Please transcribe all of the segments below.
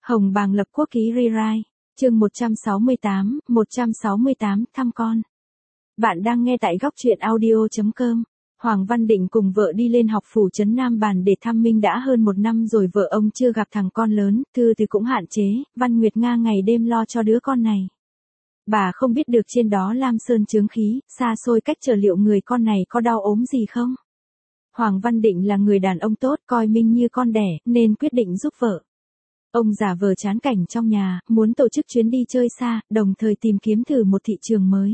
Hồng Bàng lập quốc ký rewrite, chương 168, thăm con. Bạn đang nghe tại góc truyện audio.com. Hoàng Văn Định cùng vợ đi lên học phủ trấn Nam Bàn để thăm Minh đã hơn 1 năm rồi vợ ông chưa gặp thằng con lớn, thư thì cũng hạn chế, Văn Nguyệt Nga ngày đêm lo cho đứa con này. Bà không biết được trên đó Lam Sơn chướng khí, xa xôi cách chờ liệu người con này có đau ốm gì không. Hoàng Văn Định là người đàn ông tốt, coi Minh như con đẻ, nên quyết định giúp vợ. Ông giả vờ chán cảnh trong nhà, muốn tổ chức chuyến đi chơi xa, đồng thời tìm kiếm thử một thị trường mới.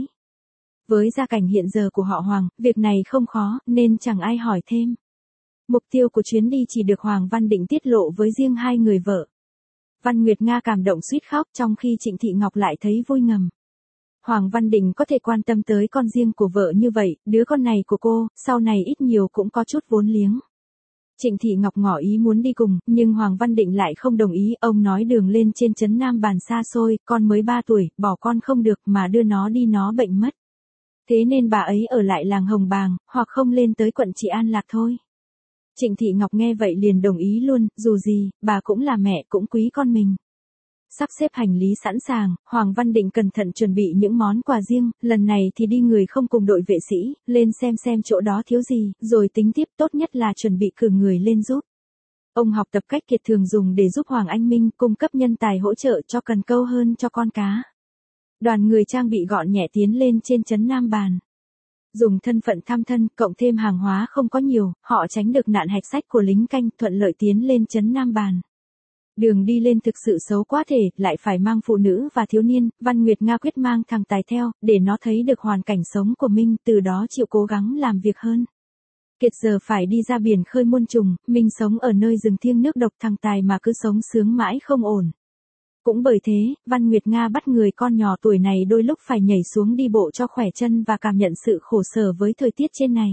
Với gia cảnh hiện giờ của họ Hoàng, việc này không khó, nên chẳng ai hỏi thêm. Mục tiêu của chuyến đi chỉ được Hoàng Văn Định tiết lộ với riêng hai người vợ. Văn Nguyệt Nga cảm động suýt khóc trong khi Trịnh Thị Ngọc lại thấy vui ngầm. Hoàng Văn Định có thể quan tâm tới con riêng của vợ như vậy, đứa con này của cô, sau này ít nhiều cũng có chút vốn liếng. Trịnh Thị Ngọc ngỏ ý muốn đi cùng, nhưng Hoàng Văn Định lại không đồng ý, ông nói đường lên trên trấn Nam Bàn xa xôi, con mới 3 tuổi, bỏ con không được mà đưa nó đi nó bệnh mất. Thế nên bà ấy ở lại làng Hồng Bàng, hoặc không lên tới quận Trị An Lạc thôi. Trịnh Thị Ngọc nghe vậy liền đồng ý luôn, dù gì, bà cũng là mẹ cũng quý con mình. Sắp xếp hành lý sẵn sàng, Hoàng Văn Định cẩn thận chuẩn bị những món quà riêng, lần này thì đi người không cùng đội vệ sĩ, lên xem chỗ đó thiếu gì, rồi tính tiếp, tốt nhất là chuẩn bị cử người lên giúp. Ông học tập cách kiệt thường dùng để giúp Hoàng Anh Minh cung cấp nhân tài hỗ trợ cho cần câu hơn cho con cá. Đoàn người trang bị gọn nhẹ tiến lên trên trấn Nam Bàn. Dùng thân phận thăm thân, cộng thêm hàng hóa không có nhiều, họ tránh được nạn hạch sách của lính canh, thuận lợi tiến lên trấn Nam Bàn. Đường đi lên thực sự xấu quá thể, lại phải mang phụ nữ và thiếu niên, Văn Nguyệt Nga quyết mang thằng Tài theo, để nó thấy được hoàn cảnh sống của Minh, từ đó chịu cố gắng làm việc hơn. Kiệt giờ phải đi ra biển khơi muôn trùng, Minh sống ở nơi rừng thiêng nước độc, thằng Tài mà cứ sống sướng mãi không ổn. Cũng bởi thế, Văn Nguyệt Nga bắt người con nhỏ tuổi này đôi lúc phải nhảy xuống đi bộ cho khỏe chân và cảm nhận sự khổ sở với thời tiết trên này.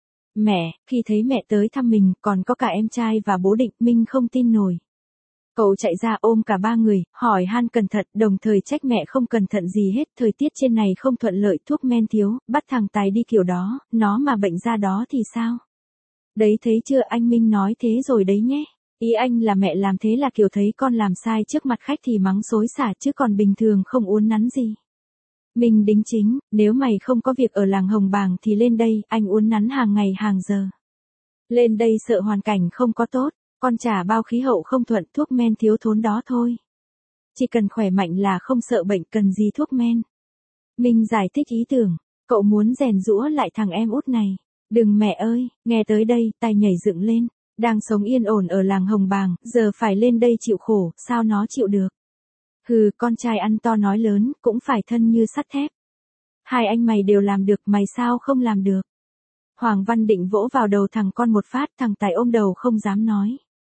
Mẹ, khi thấy mẹ tới thăm mình, còn có cả em trai và bố Định, Minh không tin nổi. Cậu chạy ra ôm cả 3 người, hỏi han cẩn thận, đồng thời trách mẹ không cẩn thận gì hết, thời tiết trên này không thuận lợi, thuốc men thiếu, bắt thằng Tài đi kiểu đó, nó mà bệnh ra đó thì sao? Đấy thấy chưa, anh Minh nói thế rồi đấy nhé. Ý anh là mẹ làm thế là kiểu thấy con làm sai trước mặt khách thì mắng xối xả, chứ còn bình thường không uốn nắn gì. Minh đính chính, nếu mày không có việc ở làng Hồng Bàng thì lên đây, anh uốn nắn hàng ngày hàng giờ. Lên đây sợ hoàn cảnh không có tốt, con chả bao khí hậu không thuận, thuốc men thiếu thốn đó thôi. Chỉ cần khỏe mạnh là không sợ bệnh, cần gì thuốc men. Minh giải thích ý tưởng, cậu muốn rèn giũa lại thằng em út này. Đừng mẹ ơi, nghe tới đây, Tài nhảy dựng lên. Đang sống yên ổn ở làng Hồng Bàng, giờ phải lên đây chịu khổ, sao nó chịu được. Hừ, con trai ăn to nói lớn, cũng phải thân như sắt thép. Hai anh mày đều làm được, mày sao không làm được. Hoàng Văn Định vỗ vào đầu thằng con một phát, thằng Tài ôm đầu không dám nói.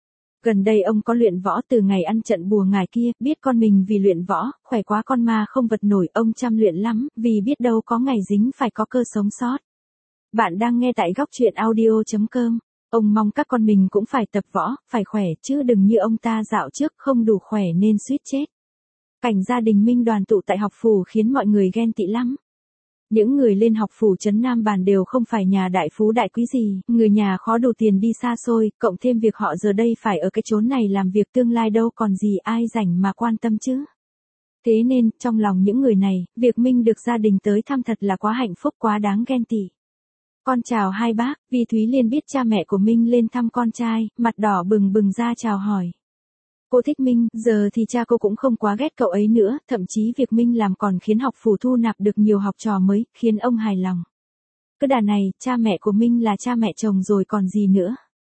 Gần đây ông có luyện võ từ ngày ăn trận bùa ngải kia, biết con mình vì luyện võ, khỏe quá con ma không vật nổi, ông chăm luyện lắm, vì biết đâu có ngày dính phải có cơ sống sót. Bạn đang nghe tại góc truyện audio.com. Ông mong các con mình cũng phải tập võ, phải khỏe, chứ đừng như ông ta dạo trước không đủ khỏe nên suýt chết. Cảnh gia đình Minh đoàn tụ tại học phủ khiến mọi người ghen tị lắm. Những người lên học phủ trấn Nam Bàn đều không phải nhà đại phú đại quý gì, người nhà khó đủ tiền đi xa xôi, cộng thêm việc họ giờ đây phải ở cái chốn này làm việc tương lai đâu còn gì ai rảnh mà quan tâm chứ. Thế nên, trong lòng những người này, việc Minh được gia đình tới thăm thật là quá hạnh phúc, quá đáng ghen tị. Con chào hai bác, vì Thúy Liên biết cha mẹ của Minh lên thăm con trai, mặt đỏ bừng bừng ra chào hỏi. Cô thích Minh, giờ thì cha cô cũng không quá ghét cậu ấy nữa, thậm chí việc Minh làm còn khiến học phủ thu nạp được nhiều học trò mới, khiến ông hài lòng. Cứ đà này, cha mẹ của Minh là cha mẹ chồng rồi còn gì nữa.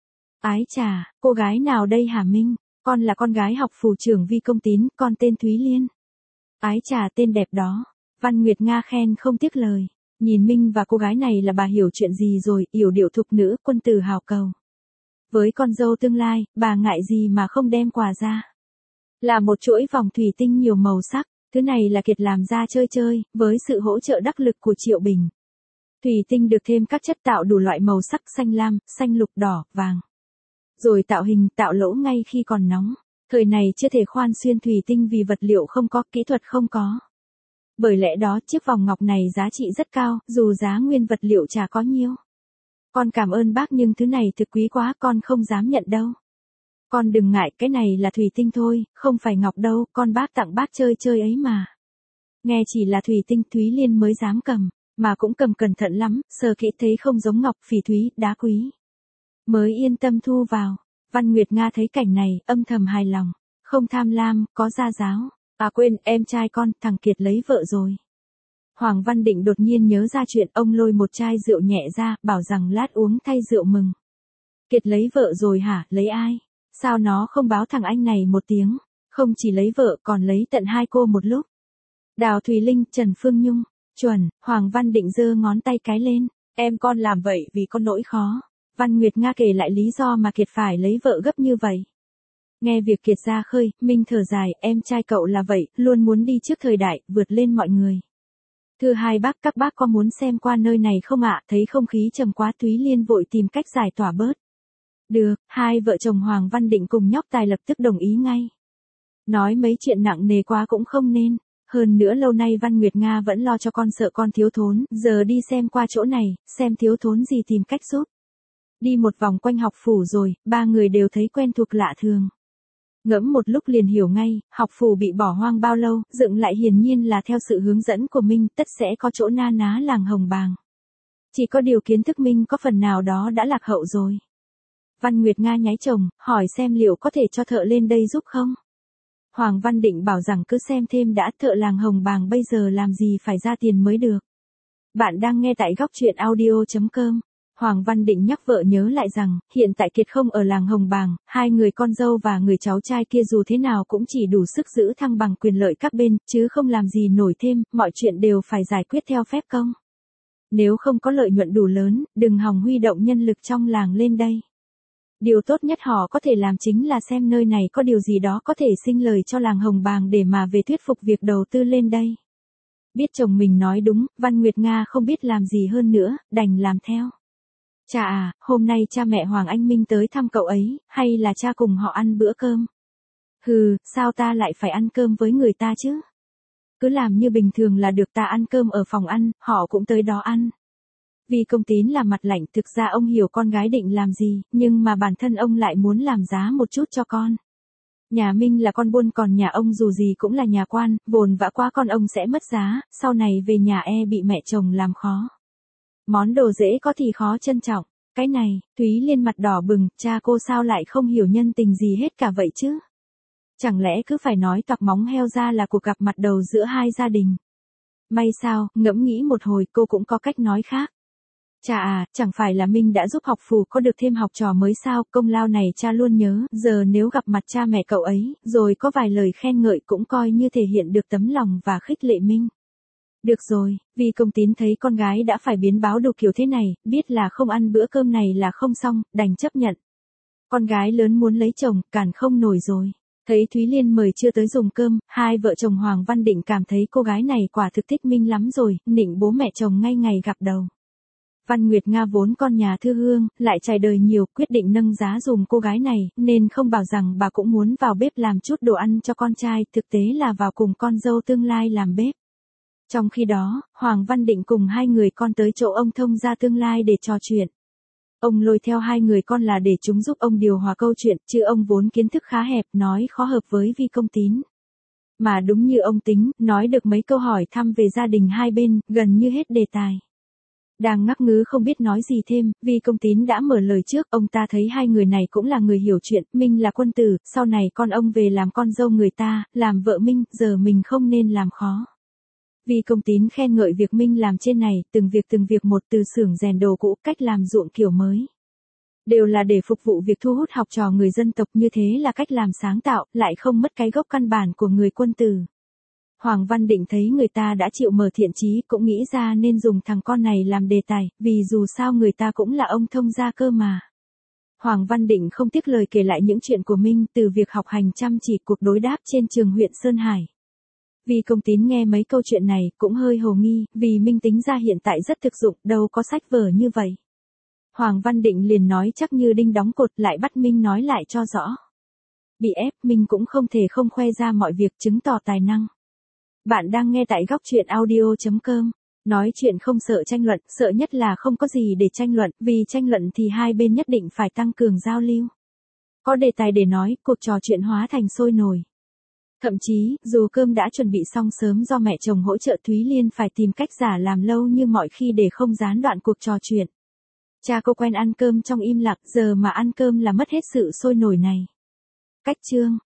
Ái chà, cô gái nào đây hả Minh? Con là con gái học phủ trưởng Vi Công Tín, con tên Thúy Liên. Ái chà, tên đẹp đó. Văn Nguyệt Nga khen không tiếc lời. Nhìn Minh và cô gái này là bà hiểu chuyện gì rồi, yểu điệu thục nữ, quân tử hào cầu. Với con dâu tương lai, bà ngại gì mà không đem quà ra. Là một chuỗi vòng thủy tinh nhiều màu sắc, thứ này là Kiệt làm ra chơi chơi, với sự hỗ trợ đắc lực của Triệu Bình. Thủy tinh được thêm các chất tạo đủ loại màu sắc xanh lam, xanh lục đỏ, vàng. Rồi tạo hình, tạo lỗ ngay khi còn nóng. Thời này chưa thể khoan xuyên thủy tinh vì vật liệu không có, kỹ thuật không có. Bởi lẽ đó chiếc vòng ngọc này giá trị rất cao, dù giá nguyên vật liệu chả có nhiêu. Con cảm ơn bác nhưng thứ này thực quý quá, con không dám nhận đâu. Con đừng ngại, cái này là thủy tinh thôi, không phải ngọc đâu, con bác tặng bác chơi chơi ấy mà. Nghe chỉ là thủy tinh Thúy Liên mới dám cầm, mà cũng cầm cẩn thận lắm, sờ kỹ thấy không giống ngọc phỉ thúy, đá quý. Mới yên tâm thu vào. Văn Nguyệt Nga thấy cảnh này, âm thầm hài lòng. Không tham lam, có gia giáo. À quên, em trai con, thằng Kiệt lấy vợ rồi. Hoàng Văn Định đột nhiên nhớ ra chuyện, ông lôi một chai rượu nhẹ ra, bảo rằng lát uống thay rượu mừng. Kiệt lấy vợ rồi hả, lấy ai? Sao nó không báo thằng anh này một tiếng? Không chỉ lấy vợ còn lấy tận hai cô một lúc. Đào Thùy Linh, Trần Phương Nhung. Chuẩn, Hoàng Văn Định giơ ngón tay cái lên. Em con làm vậy vì con nỗi khó. Văn Nguyệt Nga kể lại lý do mà Kiệt phải lấy vợ gấp như vậy. Nghe việc Kiệt ra khơi, Minh thở dài, em trai cậu là vậy, luôn muốn đi trước thời đại, vượt lên mọi người. Thưa hai bác, các bác có muốn xem qua nơi này không ạ? Thấy không khí trầm quá, Thúy Liên vội tìm cách giải tỏa bớt. Được, hai vợ chồng Hoàng Văn Định cùng nhóc Tài lập tức đồng ý ngay. Nói mấy chuyện nặng nề quá cũng không nên. Hơn nữa lâu nay Văn Nguyệt Nga vẫn lo cho con, sợ con thiếu thốn, giờ đi xem qua chỗ này, xem thiếu thốn gì tìm cách giúp. Đi một vòng quanh học phủ rồi, ba người đều thấy quen thuộc lạ thường. Ngẫm một lúc liền hiểu ngay, học phủ bị bỏ hoang bao lâu, dựng lại hiển nhiên là theo sự hướng dẫn của Minh, tất sẽ có chỗ na ná làng Hồng Bàng. Chỉ có điều kiến thức Minh có phần nào đó đã lạc hậu rồi. Văn Nguyệt Nga nháy chồng, hỏi xem liệu có thể cho thợ lên đây giúp không? Hoàng Văn Định bảo rằng cứ xem thêm đã, thợ làng Hồng Bàng bây giờ làm gì phải ra tiền mới được. Bạn đang nghe tại góc truyện audio.com. Hoàng Văn Định nhắc vợ nhớ lại rằng, hiện tại Kiệt không ở làng Hồng Bàng, hai người con dâu và người cháu trai kia dù thế nào cũng chỉ đủ sức giữ thăng bằng quyền lợi các bên, chứ không làm gì nổi thêm, mọi chuyện đều phải giải quyết theo phép công. Nếu không có lợi nhuận đủ lớn, đừng hòng huy động nhân lực trong làng lên đây. Điều tốt nhất họ có thể làm chính là xem nơi này có điều gì đó có thể sinh lời cho làng Hồng Bàng để mà về thuyết phục việc đầu tư lên đây. Biết chồng mình nói đúng, Văn Nguyệt Nga không biết làm gì hơn nữa, đành làm theo. Cha à, hôm nay cha mẹ Hoàng Anh Minh tới thăm cậu ấy, hay là cha cùng họ ăn bữa cơm? Hừ, sao ta lại phải ăn cơm với người ta chứ? Cứ làm như bình thường là được, ta ăn cơm ở phòng ăn, họ cũng tới đó ăn. Vì Công Tín là mặt lạnh, thực ra ông hiểu con gái định làm gì, nhưng mà bản thân ông lại muốn làm giá một chút cho con. Nhà Minh là con buôn còn nhà ông dù gì cũng là nhà quan, vồn vã quá con ông sẽ mất giá, sau này về nhà bị mẹ chồng làm khó. Món đồ dễ có thì khó trân trọng. Cái này, Thúy Liên mặt đỏ bừng, cha cô sao lại không hiểu nhân tình gì hết cả vậy chứ? Chẳng lẽ cứ phải nói toạc móng heo ra là cuộc gặp mặt đầu giữa hai gia đình? May sao, ngẫm nghĩ một hồi cô cũng có cách nói khác. Cha à, chẳng phải là Minh đã giúp học phủ có được thêm học trò mới sao, công lao này cha luôn nhớ, giờ nếu gặp mặt cha mẹ cậu ấy, rồi có vài lời khen ngợi cũng coi như thể hiện được tấm lòng và khích lệ Minh. Được rồi, vì Công Tín thấy con gái đã phải biến báo đồ kiểu thế này, biết là không ăn bữa cơm này là không xong, đành chấp nhận. Con gái lớn muốn lấy chồng, cản không nổi rồi. Thấy Thúy Liên mời chưa tới dùng cơm, hai vợ chồng Hoàng Văn Định cảm thấy cô gái này quả thực thích Minh lắm rồi, nịnh bố mẹ chồng ngay ngày gặp đầu. Văn Nguyệt Nga vốn con nhà thư hương, lại trải đời nhiều, quyết định nâng giá dùm cô gái này, nên không bảo rằng bà cũng muốn vào bếp làm chút đồ ăn cho con trai, thực tế là vào cùng con dâu tương lai làm bếp. Trong khi đó, Hoàng Văn Định cùng hai người con tới chỗ ông thông gia tương lai để trò chuyện. Ông lôi theo hai người con là để chúng giúp ông điều hòa câu chuyện, chứ ông vốn kiến thức khá hẹp, nói khó hợp với Vi Công Tín. Mà đúng như ông tính, nói được mấy câu hỏi thăm về gia đình hai bên, gần như hết đề tài. Đang ngắc ngứ không biết nói gì thêm, vì Công Tín đã mở lời trước, ông ta thấy hai người này cũng là người hiểu chuyện, Minh là quân tử, sau này con ông về làm con dâu người ta, làm vợ Minh, giờ mình không nên làm khó. Vì Công Tín khen ngợi việc Minh làm trên này, từng việc một, từ xưởng rèn đồ cũ, cách làm ruộng kiểu mới. Đều là để phục vụ việc thu hút học trò người dân tộc, như thế là cách làm sáng tạo, lại không mất cái gốc căn bản của người quân tử. Hoàng Văn Định thấy người ta đã chịu mở thiện chí, cũng nghĩ ra nên dùng thằng con này làm đề tài, vì dù sao người ta cũng là ông thông gia cơ mà. Hoàng Văn Định không tiếc lời kể lại những chuyện của Minh, từ việc học hành chăm chỉ, cuộc đối đáp trên trường huyện Sơn Hải. Vì Công Tín nghe mấy câu chuyện này, cũng hơi hồ nghi, vì Minh tính ra hiện tại rất thực dụng, đâu có sách vở như vậy. Hoàng Văn Định liền nói chắc như đinh đóng cột, lại bắt Minh nói lại cho rõ. Bị ép, Minh cũng không thể không khoe ra mọi việc, chứng tỏ tài năng. Bạn đang nghe tại góc truyện audio.com. Nói chuyện không sợ tranh luận, sợ nhất là không có gì để tranh luận, vì tranh luận thì hai bên nhất định phải tăng cường giao lưu. Có đề tài để nói, cuộc trò chuyện hóa thành sôi nổi. Thậm chí, dù cơm đã chuẩn bị xong sớm do mẹ chồng hỗ trợ, Thúy Liên phải tìm cách giả làm lâu như mọi khi để không gián đoạn cuộc trò chuyện. Cha cô quen ăn cơm trong im lặng, giờ mà ăn cơm là mất hết sự sôi nổi này. Cách chương